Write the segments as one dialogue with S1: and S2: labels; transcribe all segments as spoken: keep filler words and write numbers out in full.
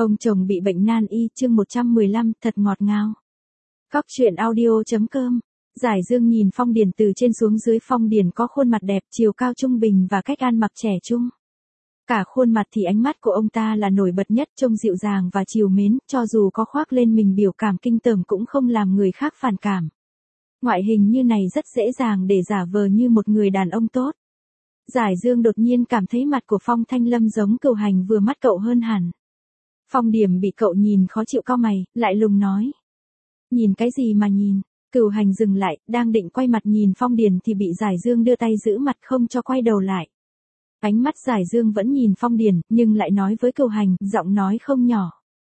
S1: Ông chồng bị bệnh nan y, chương một trăm mười lăm, thật ngọt ngào. Cóc truyện audio.com. Giải Dương nhìn Phong Điền từ trên xuống dưới. Phong Điền có khuôn mặt đẹp, chiều cao trung bình và cách ăn mặc trẻ trung. Cả khuôn mặt thì ánh mắt của ông ta là nổi bật nhất, trông dịu dàng và trìu mến, cho dù có khoác lên mình biểu cảm kinh tởm cũng không làm người khác phản cảm. Ngoại hình như này rất dễ dàng để giả vờ như một người đàn ông tốt. Giải Dương đột nhiên cảm thấy mặt của Phong Thanh Lâm giống Cửu Hành vừa mắt cậu hơn hẳn. Phong Điềm bị cậu nhìn khó chịu cau mày, lại lùng nói. Nhìn cái gì mà nhìn? Cửu Hành dừng lại, đang định quay mặt nhìn Phong Điền thì bị Giải Dương đưa tay giữ mặt không cho quay đầu lại. Ánh mắt Giải Dương vẫn nhìn Phong Điền, nhưng lại nói với Cửu Hành, giọng nói không nhỏ.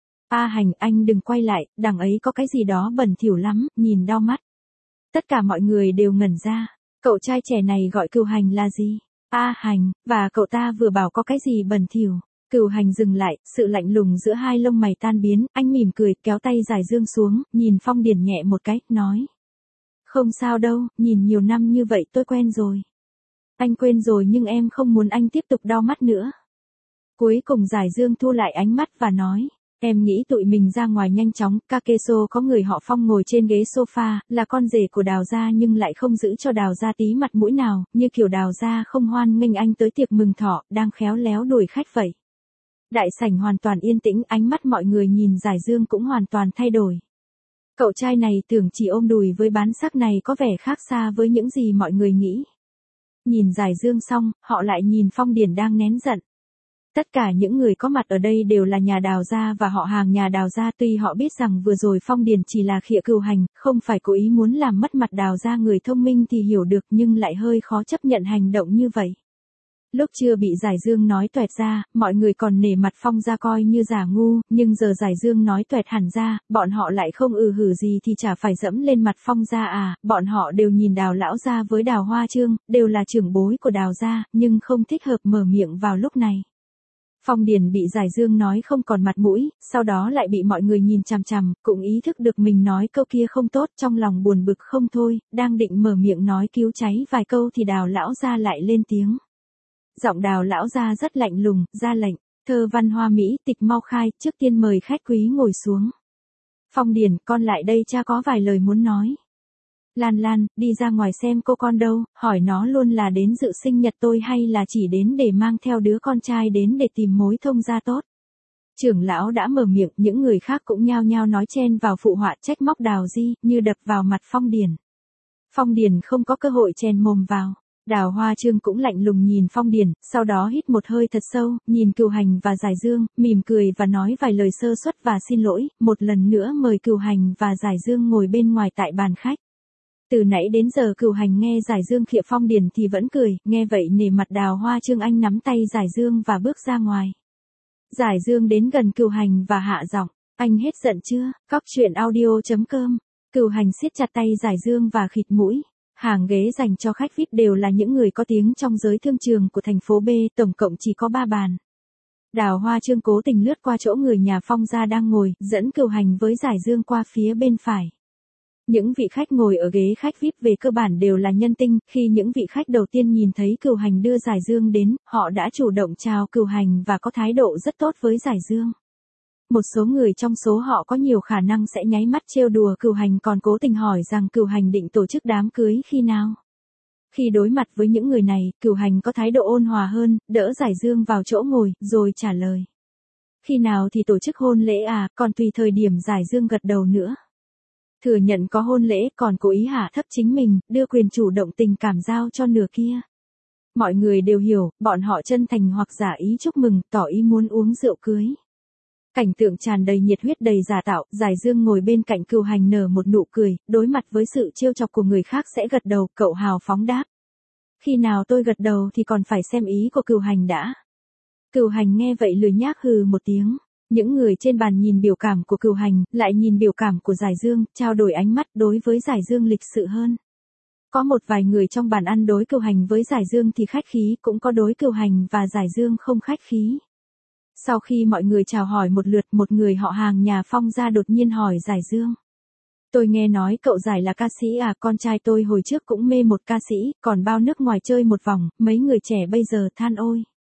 S1: A Hành, anh đừng quay lại, đằng ấy có cái gì đó bẩn thỉu lắm, nhìn đau mắt. Tất cả mọi người đều ngẩn ra, cậu trai trẻ này gọi Cửu Hành là gì? A Hành, và cậu ta vừa bảo có cái gì bẩn thỉu. Cửu Hành dừng lại, sự lạnh lùng giữa hai lông mày tan biến, anh mỉm cười, kéo tay Giải Dương xuống, nhìn Phong Điền nhẹ một cái, nói. Không sao đâu, nhìn nhiều năm như vậy tôi quen rồi. Anh quên rồi nhưng em không muốn anh tiếp tục đau mắt nữa. Cuối cùng Giải Dương thu lại ánh mắt và nói. Em nghĩ tụi mình ra ngoài nhanh chóng. Kakeso có người họ Phong ngồi trên ghế sofa, là con rể của Đào gia nhưng lại không giữ cho Đào gia tí mặt mũi nào, như kiểu Đào gia không hoan nghênh anh tới tiệc mừng thọ, đang khéo léo đuổi khách vậy. Đại sảnh hoàn toàn yên tĩnh, ánh mắt mọi người nhìn Giải Dương cũng hoàn toàn thay đổi. Cậu trai này tưởng chỉ ôm đùi với bán sắc này có vẻ khác xa với những gì mọi người nghĩ. Nhìn Giải Dương xong, họ lại nhìn Phong Điền đang nén giận. Tất cả những người có mặt ở đây đều là nhà Đào gia và họ hàng nhà Đào gia, tuy họ biết rằng vừa rồi Phong Điền chỉ là khịa Cửu Hành, không phải cố ý muốn làm mất mặt Đào gia. Người thông minh thì hiểu được nhưng lại hơi khó chấp nhận hành động như vậy. Lúc chưa bị Giải Dương nói toẹt ra, mọi người còn nể mặt Phong gia coi như giả ngu, nhưng giờ Giải Dương nói toẹt hẳn ra, bọn họ lại không ừ hử gì thì chả phải dẫm lên mặt Phong gia à. Bọn họ đều nhìn Đào lão gia với Đào Hoa Trương, đều là trưởng bối của Đào gia, nhưng không thích hợp mở miệng vào lúc này. Phong Điền bị Giải Dương nói không còn mặt mũi, sau đó lại bị mọi người nhìn chằm chằm, cũng ý thức được mình nói câu kia không tốt, trong lòng buồn bực không thôi, đang định mở miệng nói cứu cháy vài câu thì Đào lão gia lại lên tiếng. Giọng Đào lão gia rất lạnh lùng, ra lệnh, thơ văn hoa mỹ, tịch mau khai, trước tiên mời khách quý ngồi xuống. Phong Điền, con lại đây, cha có vài lời muốn nói. Lan Lan, đi ra ngoài xem cô con đâu, hỏi nó luôn là đến dự sinh nhật tôi hay là chỉ đến để mang theo đứa con trai đến để tìm mối thông gia tốt. Trưởng lão đã mở miệng, những người khác cũng nhao nhao nói chen vào phụ họa trách móc Đào Di, như đập vào mặt Phong Điền. Phong Điền không có cơ hội chen mồm vào. Đào Hoa Trương cũng lạnh lùng nhìn Phong Điền, sau đó hít một hơi thật sâu, nhìn Cửu Hành và Giải Dương, mỉm cười và nói vài lời sơ suất và xin lỗi, một lần nữa mời Cửu Hành và Giải Dương ngồi bên ngoài tại bàn khách. Từ nãy đến giờ Cửu Hành nghe Giải Dương khịa Phong Điền thì vẫn cười, nghe vậy nể mặt Đào Hoa Trương, anh nắm tay Giải Dương và bước ra ngoài. Giải Dương đến gần Cửu Hành và hạ giọng, anh hết giận chưa? Cóc truyện audio.com. Cửu Hành siết chặt tay Giải Dương và khịt mũi. Hàng ghế dành cho khách vi ai pi đều là những người có tiếng trong giới thương trường của thành phố B, tổng cộng chỉ có ba bàn. Đào Hoa Trương cố tình lướt qua chỗ người nhà Phong gia đang ngồi, dẫn Cửu Hành với Giải Dương qua phía bên phải. Những vị khách ngồi ở ghế khách vi ai pi về cơ bản đều là nhân tinh, khi những vị khách đầu tiên nhìn thấy Cửu Hành đưa Giải Dương đến, họ đã chủ động chào Cửu Hành và có thái độ rất tốt với Giải Dương. Một số người trong số họ có nhiều khả năng sẽ nháy mắt trêu đùa Cửu Hành, còn cố tình hỏi rằng Cửu Hành định tổ chức đám cưới khi nào. Khi đối mặt với những người này, Cửu Hành có thái độ ôn hòa hơn, đỡ Giải Dương vào chỗ ngồi, rồi trả lời. Khi nào thì tổ chức hôn lễ à, còn tùy thời điểm. Giải Dương gật đầu nữa. Thừa nhận có hôn lễ, còn cố ý hạ thấp chính mình, đưa quyền chủ động tình cảm giao cho nửa kia. Mọi người đều hiểu, bọn họ chân thành hoặc giả ý chúc mừng, tỏ ý muốn uống rượu cưới. Cảnh tượng tràn đầy nhiệt huyết, đầy giả tạo. Giải Dương ngồi bên cạnh Cửu Hành nở một nụ cười, đối mặt với sự trêu chọc của người khác sẽ gật đầu, cậu hào phóng đáp. Khi nào tôi gật đầu thì còn phải xem ý của Cửu Hành đã. Cửu Hành nghe vậy lười nhác hừ một tiếng. Những người trên bàn nhìn biểu cảm của Cửu Hành, lại nhìn biểu cảm của Giải Dương, trao đổi ánh mắt. Đối với Giải Dương lịch sự hơn. Có một vài người trong bàn ăn đối Cửu Hành với Giải Dương thì khách khí, cũng có đối Cửu Hành và Giải Dương không khách khí. Sau khi mọi người chào hỏi một lượt, một người họ hàng nhà Phong gia đột nhiên hỏi Giải Dương. Tôi nghe nói cậu Giải là ca sĩ à, con trai tôi hồi trước cũng mê một ca sĩ, còn bao nước ngoài chơi một vòng, mấy người trẻ bây giờ than ôi.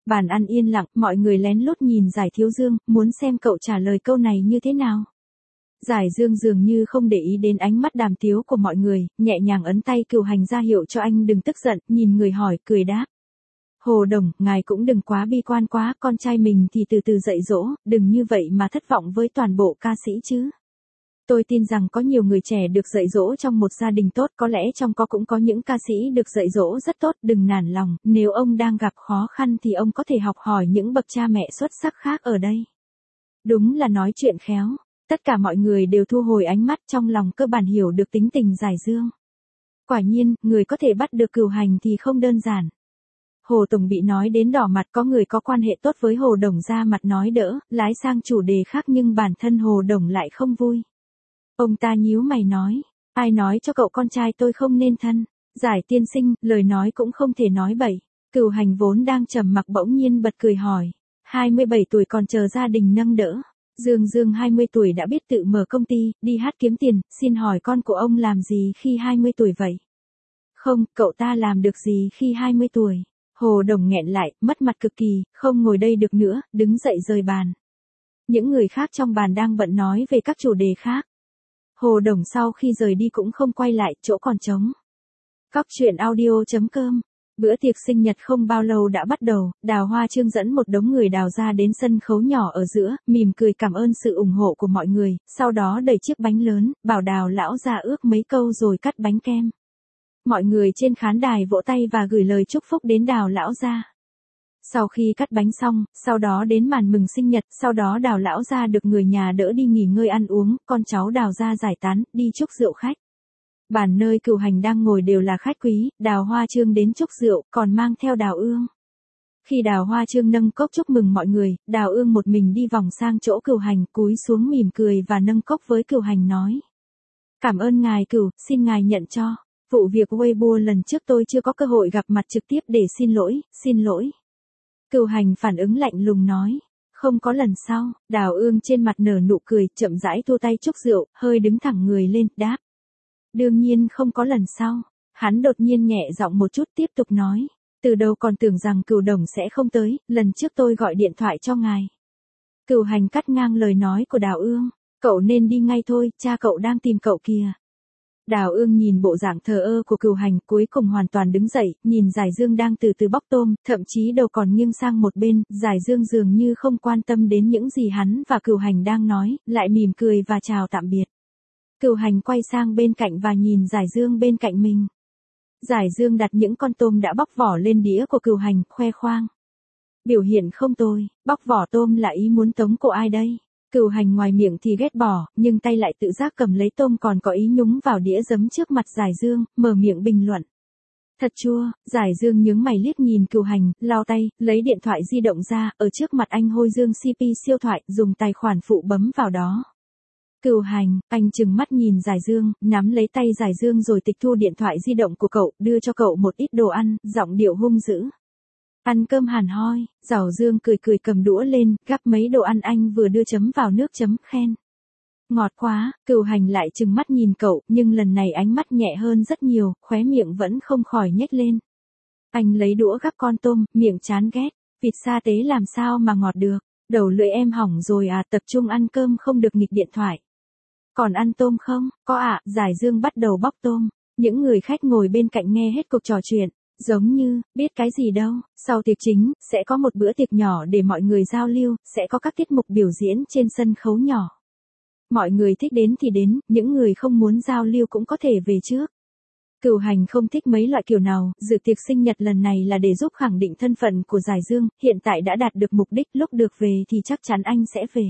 S1: Bàn ăn yên lặng, mọi người lén lút nhìn Giải Thiếu Dương, muốn xem cậu trả lời câu này như thế nào. Giải Dương dường như không để ý đến ánh mắt đàm tiếu của mọi người, nhẹ nhàng ấn tay Cửu Hành ra hiệu cho anh đừng tức giận, nhìn người hỏi, cười đáp. Hồ Đồng, ngài cũng đừng quá bi quan quá, con trai mình thì từ từ dạy dỗ, đừng như vậy mà thất vọng với toàn bộ ca sĩ chứ. Tôi tin rằng có nhiều người trẻ được dạy dỗ trong một gia đình tốt, có lẽ trong có cũng có những ca sĩ được dạy dỗ rất tốt, đừng nản lòng, nếu ông đang gặp khó khăn thì ông có thể học hỏi những bậc cha mẹ xuất sắc khác ở đây. Đúng là nói chuyện khéo. Tất cả mọi người đều thu hồi ánh mắt, trong lòng cơ bản hiểu được tính tình Giải Dương. Quả nhiên, người có thể bắt được Cửu Hành thì không đơn giản. Hồ Tổng bị nói đến đỏ mặt, có người có quan hệ tốt với Hồ Đồng ra mặt nói đỡ, lái sang chủ đề khác nhưng bản thân Hồ Đồng lại không vui. Ông ta nhíu mày nói, ai nói cho cậu con trai tôi không nên thân? Giải tiên sinh, lời nói cũng không thể nói bậy. Cửu Hành vốn đang trầm mặc bỗng nhiên bật cười hỏi, hai mươi bảy tuổi còn chờ gia đình nâng đỡ. Dương Dương hai mươi tuổi đã biết tự mở công ty, đi hát kiếm tiền, xin hỏi con của ông làm gì khi hai mươi tuổi vậy? Không, cậu ta làm được gì khi hai mươi tuổi? Hồ Đồng nghẹn lại, mất mặt cực kỳ, không ngồi đây được nữa, đứng dậy rời bàn. Những người khác trong bàn đang bận nói về các chủ đề khác. Hồ Đồng sau khi rời đi cũng không quay lại, chỗ còn trống. Cóc truyện audio chấm com. Bữa tiệc sinh nhật không bao lâu đã bắt đầu, Đào Hoa Trương dẫn một đống người đào ra đến sân khấu nhỏ ở giữa, mỉm cười cảm ơn sự ủng hộ của mọi người, sau đó đẩy chiếc bánh lớn, bảo Đào lão ra ước mấy câu rồi cắt bánh kem. Mọi người trên khán đài vỗ tay và gửi lời chúc phúc đến Đào lão gia. Sau khi cắt bánh xong, sau đó đến màn mừng sinh nhật, sau đó Đào lão gia được người nhà đỡ đi nghỉ ngơi ăn uống, con cháu Đào gia giải tán, đi chúc rượu khách. Bàn nơi Cửu Hành đang ngồi đều là khách quý, Đào Hoa Trương đến chúc rượu, còn mang theo Đào Ương. Khi Đào Hoa Trương nâng cốc chúc mừng mọi người, Đào Ương một mình đi vòng sang chỗ Cửu Hành, cúi xuống mỉm cười và nâng cốc với Cửu Hành nói. Cảm ơn ngài Cửu, xin ngài nhận cho. Vụ việc Weibo lần trước tôi chưa có cơ hội gặp mặt trực tiếp để xin lỗi, xin lỗi. Cửu Hành phản ứng lạnh lùng nói. Không có lần sau, Đào Ương trên mặt nở nụ cười, chậm rãi thu tay chúc rượu, hơi đứng thẳng người lên, đáp. Đương nhiên không có lần sau. Hắn đột nhiên nhẹ giọng một chút tiếp tục nói. Từ đầu còn tưởng rằng Cửu Đồng sẽ không tới, lần trước tôi gọi điện thoại cho ngài. Cửu Hành cắt ngang lời nói của Đào Ương. Cậu nên đi ngay thôi, cha cậu đang tìm cậu kìa. Đào Ương nhìn bộ dạng thờ ơ của Cửu Hành, cuối cùng hoàn toàn đứng dậy, nhìn Giải Dương đang từ từ bóc tôm, thậm chí đầu còn nghiêng sang một bên, Giải Dương dường như không quan tâm đến những gì hắn và Cửu Hành đang nói, lại mỉm cười và chào tạm biệt. Cửu Hành quay sang bên cạnh và nhìn Giải Dương bên cạnh mình. Giải Dương đặt những con tôm đã bóc vỏ lên đĩa của Cửu Hành, khoe khoang. Biểu hiện không tồi, bóc vỏ tôm là ý muốn tống cổ ai đây? Cửu Hành ngoài miệng thì ghét bỏ, nhưng tay lại tự giác cầm lấy tôm còn có ý nhúng vào đĩa giấm trước mặt Giải Dương, mở miệng bình luận. Thật chua, Giải Dương nhướng mày liếc nhìn Cửu Hành, lau tay, lấy điện thoại di động ra, ở trước mặt anh hôi Dương xê pê siêu thoại, dùng tài khoản phụ bấm vào đó. Cửu Hành, anh trừng mắt nhìn Giải Dương, nắm lấy tay Giải Dương rồi tịch thu điện thoại di động của cậu, đưa cho cậu một ít đồ ăn, giọng điệu hung dữ. Ăn cơm hàn hoi, Giảo Dương cười cười cầm đũa lên, gắp mấy đồ ăn anh vừa đưa chấm vào nước chấm, khen. Ngọt quá, Cửu Hành lại trừng mắt nhìn cậu, nhưng lần này ánh mắt nhẹ hơn rất nhiều, khóe miệng vẫn không khỏi nhếch lên. Anh lấy đũa gắp con tôm, miệng chán ghét, vịt sa tế làm sao mà ngọt được, đầu lưỡi em hỏng rồi à, tập trung ăn cơm không được nghịch điện thoại. Còn ăn tôm không? Có ạ, à, Giải Dương bắt đầu bóc tôm, những người khách ngồi bên cạnh nghe hết cuộc trò chuyện. Giống như, biết cái gì đâu, sau tiệc chính, sẽ có một bữa tiệc nhỏ để mọi người giao lưu, sẽ có các tiết mục biểu diễn trên sân khấu nhỏ. Mọi người thích đến thì đến, những người không muốn giao lưu cũng có thể về trước. Cửu Hành không thích mấy loại kiểu nào, dự tiệc sinh nhật lần này là để giúp khẳng định thân phận của Giải Dương, hiện tại đã đạt được mục đích, lúc được về thì chắc chắn anh sẽ về.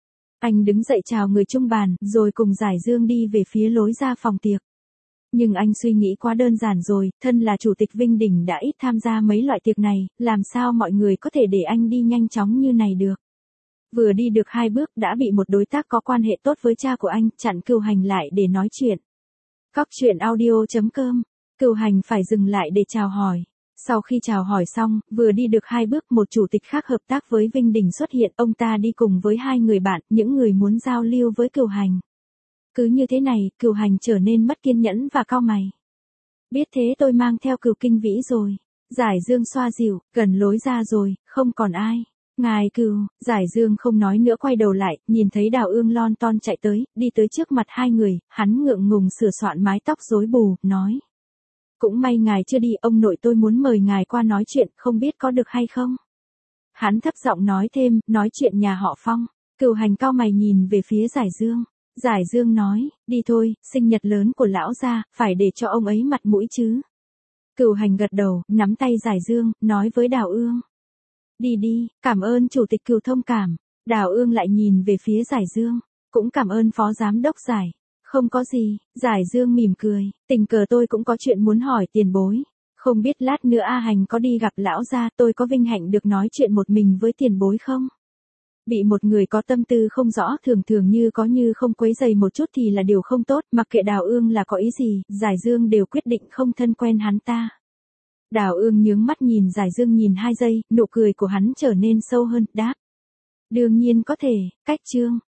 S1: Anh đứng dậy chào người chung bàn, rồi cùng Giải Dương đi về phía lối ra phòng tiệc. Nhưng anh suy nghĩ quá đơn giản rồi, thân là chủ tịch Vinh Đình đã ít tham gia mấy loại tiệc này, làm sao mọi người có thể để anh đi nhanh chóng như này được. Vừa đi được hai bước đã bị một đối tác có quan hệ tốt với cha của anh chặn Cửu Hành lại để nói chuyện. Cóc truyện audio chấm com. Cửu Hành phải dừng lại để chào hỏi. Sau khi chào hỏi xong, vừa đi được hai bước một chủ tịch khác hợp tác với Vinh Đình xuất hiện, ông ta đi cùng với hai người bạn, những người muốn giao lưu với Cửu Hành. Cứ như thế này, Cửu Hành trở nên mất kiên nhẫn và cau mày. Biết thế tôi mang theo Cửu Kinh Vĩ rồi. Giải Dương xoa dịu, gần lối ra rồi, không còn ai. Ngài Cừu, Giải Dương không nói nữa quay đầu lại, nhìn thấy Đào Ương lon ton chạy tới, đi tới trước mặt hai người, hắn ngượng ngùng sửa soạn mái tóc rối bù, nói. Cũng may ngài chưa đi, ông nội tôi muốn mời ngài qua nói chuyện, không biết có được hay không? Hắn thấp giọng nói thêm, nói chuyện nhà họ Phong. Cửu Hành cau mày nhìn về phía Giải Dương. Giải Dương nói, đi thôi, sinh nhật lớn của lão gia, phải để cho ông ấy mặt mũi chứ. Cửu Hành gật đầu, nắm tay Giải Dương, nói với Đào Ương. Đi đi, cảm ơn chủ tịch Cửu thông cảm. Đào Ương lại nhìn về phía Giải Dương, cũng cảm ơn phó giám đốc Giải. Không có gì, Giải Dương mỉm cười, tình cờ tôi cũng có chuyện muốn hỏi tiền bối. Không biết lát nữa A Hành có đi gặp lão gia, tôi có vinh hạnh được nói chuyện một mình với tiền bối không? Bị một người có tâm tư không rõ thường thường như có như không quấy rầy một chút thì là điều không tốt, mặc kệ Đào Ương là có ý gì, Giải Dương đều quyết định không thân quen hắn ta. Đào Ương nhướng mắt nhìn Giải Dương nhìn hai giây, nụ cười của hắn trở nên sâu hơn, đáp. Đương nhiên có thể, cách chương.